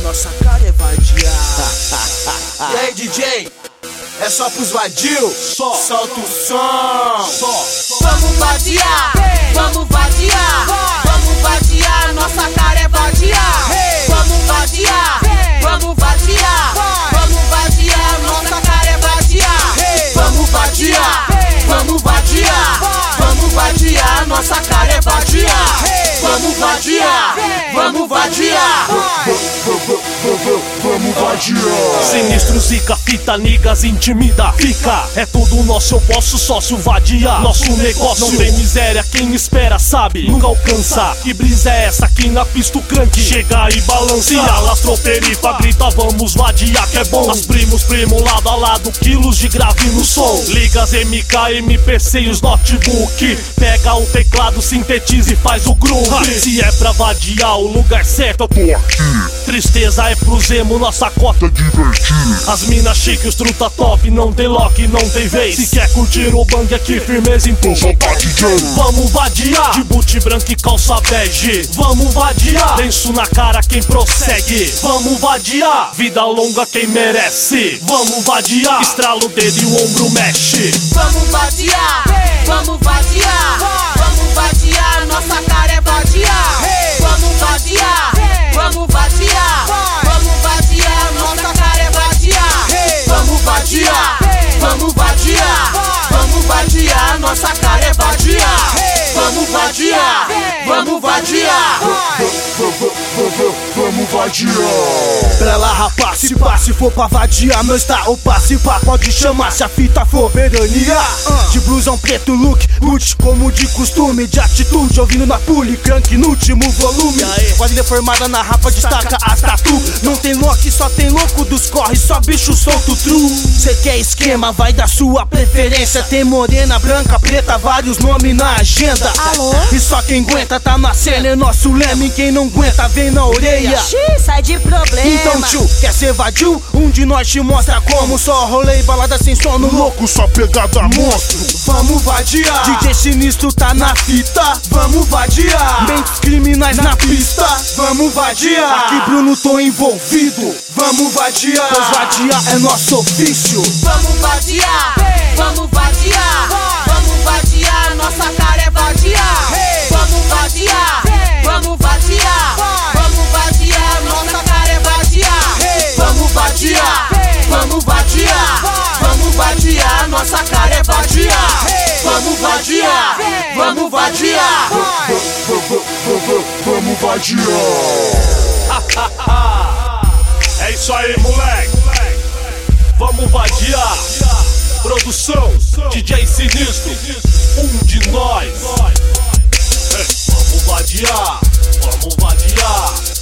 nossa cara é vadiar. E aí, DJ? É só pros vadios? Solta o som. Vamos vadiar, vamos vadiar, vamos vadiar, nossa cara é vadiar. Vamos vadiar, vamos vadiar, vamos vadiar, nossa cara é vadiar. Vamos vadiar, vamos vadiar, vamos vadiar, nossa cara é vadiar. Vamos vadiar, vamos vadiar. Vamos vadiar. Sinistro, zica, fita, niggas, intimida, fica. É tudo nosso, eu posso, sócio, vadiar. Nosso negócio não tem miséria, quem espera sabe, nunca alcança. Que brisa é essa aqui na pista, o crank chega e balança. E alastrou perifa, grita, vamos vadiar que é bom. As primos, primo, lado a lado, quilos de grave no som. Ligas MK, MPC e os notebook. Pega o teclado, sintetiza e faz o groove. Se é pra vadiar, o lugar certo eu tô aqui. Tristeza é pro Zemo, nossa cota Divertir. as mina chique, os truta top, não tem lock, não tem vez. Se quer curtir o bang aqui, firmeza, então Solta DJ. vamos vadiar. De boot branco e calça bege, vamos vadiar. Lenço na cara quem prossegue, vamos vadiar. Vida longa quem merece, vamos vadiar. Estrala o dedo e o ombro mexe. Vamos vadiar, vamos vadiar, vamos vadiar, nossa cara é vadiar. Vamos vadiar, vamos vadiar, vamos vadiar, nossa cara é vadiar. Vamos vadiar, vamos vadiar, vamos vadiar, nossa cara é vadiar. Vamos vadiar, vamos vadiar. Vamos vadiar. Pra lá, rapaz, se pá, se for pra vadiar, nós tá. Opa, se pá, pode chamar se a fita for verania. De blusão preto, look, multi como de costume. De atitude, ouvindo na pule, crank no último volume. Quadrilha formada na rapa, destaca as tatu. Não tem lock, só tem louco dos corre, só bicho solto true. Cê quer esquema, vai da sua preferência. Tem morena, branca, preta, vários nomes na agenda. Alô? E só quem aguenta tá na cena, é nosso leme. Quem não aguenta vem na orelha. Xiii, sai de problema. Então tio, quer ser vadio? Um de nós te mostra como. Só rolê e balada sem sono louco, Só pegada monstro. vamos vadiar. DJ Sinistro tá na fita, vamos vadiar. Mentes criminais na pista, vamos vadiar. Aqui Bruno tô envolvido, vamos vadiar. Pois vadiar é nosso ofício. Vamos vadiar, vamos vadiar, vamos vadiar, nossa cara é vadiar. Vamos vadiar, vamos vadiar, vamos vadiar, nossa cara é vadiar. Vamos vadiar, vamos vadiar, vamos vadiar, nossa cara é vadiar. Vamos vadiar, vamos vadiar. Vamos vadiar. É isso aí, moleque. Vamos vadiar. Produção, DJ Sinistro, um de nós. Vamos vadiar, vamos vadiar.